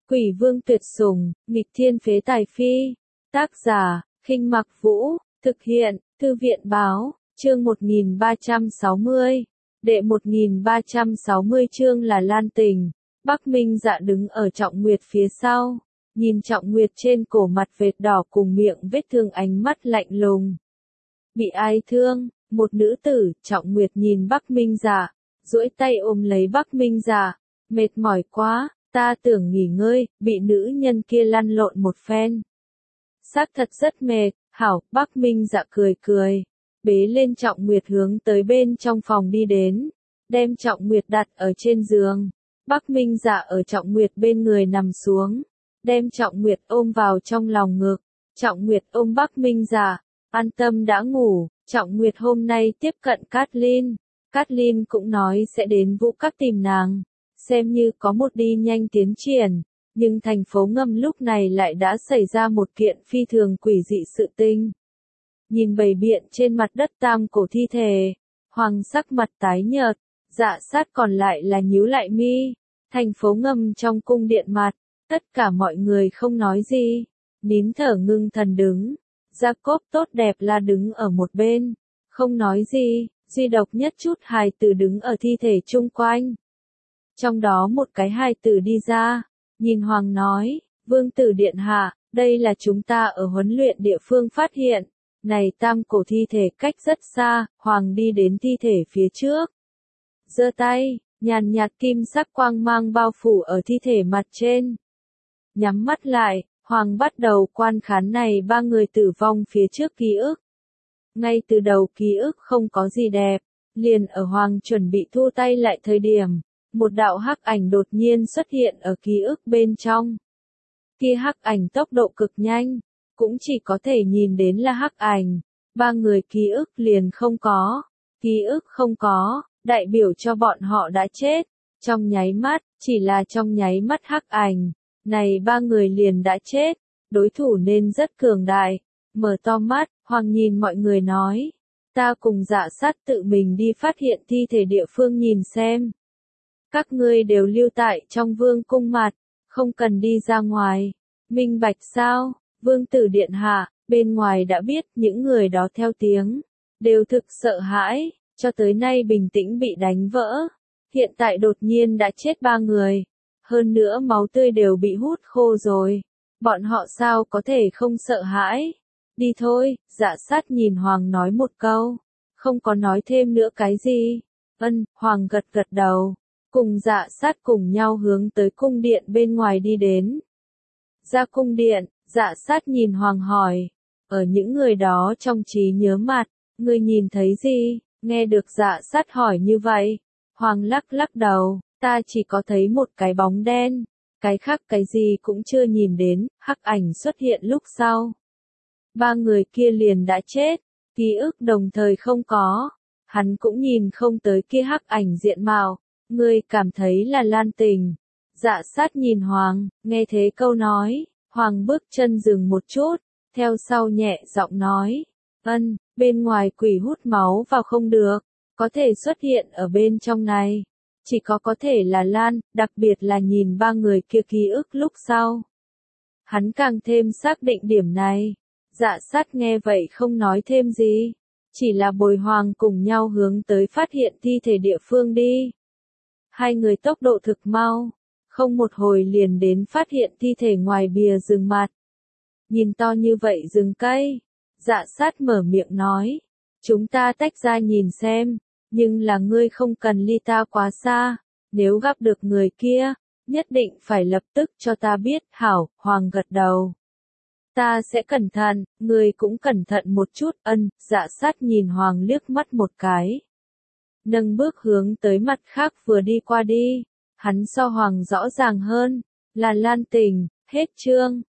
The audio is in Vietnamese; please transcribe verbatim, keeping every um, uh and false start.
Quỷ vương tuyệt sủng, nghịch thiên phế tài phi. Tác giả, Khinh Mặc Vũ, thực hiện, Thư viện Báo, chương một nghìn ba trăm sáu mươi. Đệ một nghìn ba trăm sáu mươi chương là Lan Tình. Bắc Minh Dạ đứng ở Trọng Nguyệt phía sau, nhìn Trọng Nguyệt trên cổ mặt vệt đỏ cùng miệng vết thương, ánh mắt lạnh lùng. Bị ai thương? Một nữ tử. Trọng Nguyệt nhìn Bắc Minh Dạ, duỗi tay ôm lấy Bắc Minh Dạ. Mệt mỏi quá, ta tưởng nghỉ ngơi. Bị nữ nhân kia lăn lộn một phen, xác thật rất mệt. Hảo. Bắc Minh Dạ cười cười, bế lên Trọng Nguyệt hướng tới bên trong phòng đi đến, đem Trọng Nguyệt đặt ở trên giường. Bắc Minh Dạ ở Trọng Nguyệt bên người nằm xuống, đem Trọng Nguyệt ôm vào trong lòng ngực. Trọng Nguyệt ôm Bắc Minh Dạ, an tâm đã ngủ. Trọng Nguyệt hôm nay tiếp cận Catlin, Catlin cũng nói sẽ đến Vũ Các tìm nàng, xem như có một đi nhanh tiến triển. Nhưng thành phố Ngâm lúc này lại đã xảy ra một kiện phi thường quỷ dị sự tình. Nhìn bầy biện trên mặt đất tam cổ thi thể, Hoàng sắc mặt tái nhợt, Dạ Sát còn lại là nhíu lại mi. Thành phố Ngâm trong cung điện mặt, tất cả mọi người không nói gì, nín thở ngưng thần đứng. Jacob tốt đẹp là đứng ở một bên, không nói gì, duy độc nhất chút hài tử đứng ở thi thể chung quanh. Trong đó một cái hài tử đi ra, nhìn Hoàng nói, Vương tử điện hạ, đây là chúng ta ở huấn luyện địa phương phát hiện. Này tam cổ thi thể cách rất xa. Hoàng đi đến thi thể phía trước, giơ tay, nhàn nhạt kim sắc quang mang bao phủ ở thi thể mặt trên. Nhắm mắt lại, Hoàng bắt đầu quan khán này ba người tử vong phía trước ký ức. Ngay từ đầu ký ức không có gì đẹp, liền ở Hoàng chuẩn bị thu tay lại thời điểm, một đạo hắc ảnh đột nhiên xuất hiện ở ký ức bên trong. Kia hắc ảnh tốc độ cực nhanh, cũng chỉ có thể nhìn đến là hắc ảnh, ba người ký ức liền không có. Ký ức không có, đại biểu cho bọn họ đã chết. Trong nháy mắt, chỉ là trong nháy mắt hắc ảnh, này ba người liền đã chết. Đối thủ nên rất cường đại. Mở to mắt, Hoàng nhìn mọi người nói, ta cùng Dạ Sát tự mình đi phát hiện thi thể địa phương nhìn xem. Các ngươi đều lưu tại trong vương cung mặt, không cần đi ra ngoài. Minh bạch sao? Vương tử điện hạ, bên ngoài đã biết. Những người đó theo tiếng, đều thực sợ hãi, cho tới nay bình tĩnh bị đánh vỡ. Hiện tại đột nhiên đã chết ba người, hơn nữa máu tươi đều bị hút khô rồi. Bọn họ sao có thể không sợ hãi? Đi thôi. Dạ Sát nhìn Hoàng nói một câu, không có nói thêm nữa cái gì. Ân. Hoàng gật gật đầu, cùng Dạ Sát cùng nhau hướng tới cung điện bên ngoài đi đến. Ra cung điện, Dạ Sát nhìn Hoàng hỏi, ở những người đó trong trí nhớ mặt, ngươi nhìn thấy gì? Nghe được Dạ Sát hỏi như vậy, Hoàng lắc lắc đầu, ta chỉ có thấy một cái bóng đen, cái khác cái gì cũng chưa nhìn đến. Hắc ảnh xuất hiện lúc sau, ba người kia liền đã chết, ký ức đồng thời không có, hắn cũng nhìn không tới kia hắc ảnh diện mạo. Ngươi cảm thấy là Lan Tình? Dạ Sát nhìn Hoàng, nghe thế câu nói, Hoàng bước chân dừng một chút, theo sau nhẹ giọng nói, ân, bên ngoài quỷ hút máu vào không được, có thể xuất hiện ở bên trong này, chỉ có có thể là Lan, đặc biệt là nhìn ba người kia ký ức lúc sau. Hắn càng thêm xác định điểm này. Dạ Sát nghe vậy không nói thêm gì, chỉ là bồi Hoàng cùng nhau hướng tới phát hiện thi thể địa phương đi. Hai người tốc độ thực mau, không một hồi liền đến phát hiện thi thể ngoài bìa rừng mặt. Nhìn to như vậy rừng cây, Dạ Sát mở miệng nói, chúng ta tách ra nhìn xem, nhưng là ngươi không cần ly ta quá xa, nếu gặp được người kia, nhất định phải lập tức cho ta biết. Hảo. Hoàng gật đầu, ta sẽ cẩn thận, ngươi cũng cẩn thận một chút. Ân. Dạ Sát nhìn Hoàng liếc mắt một cái, nâng bước hướng tới mặt khác vừa đi qua đi. Hắn so Hoàng rõ ràng hơn, là Lan Tình. Hết chương.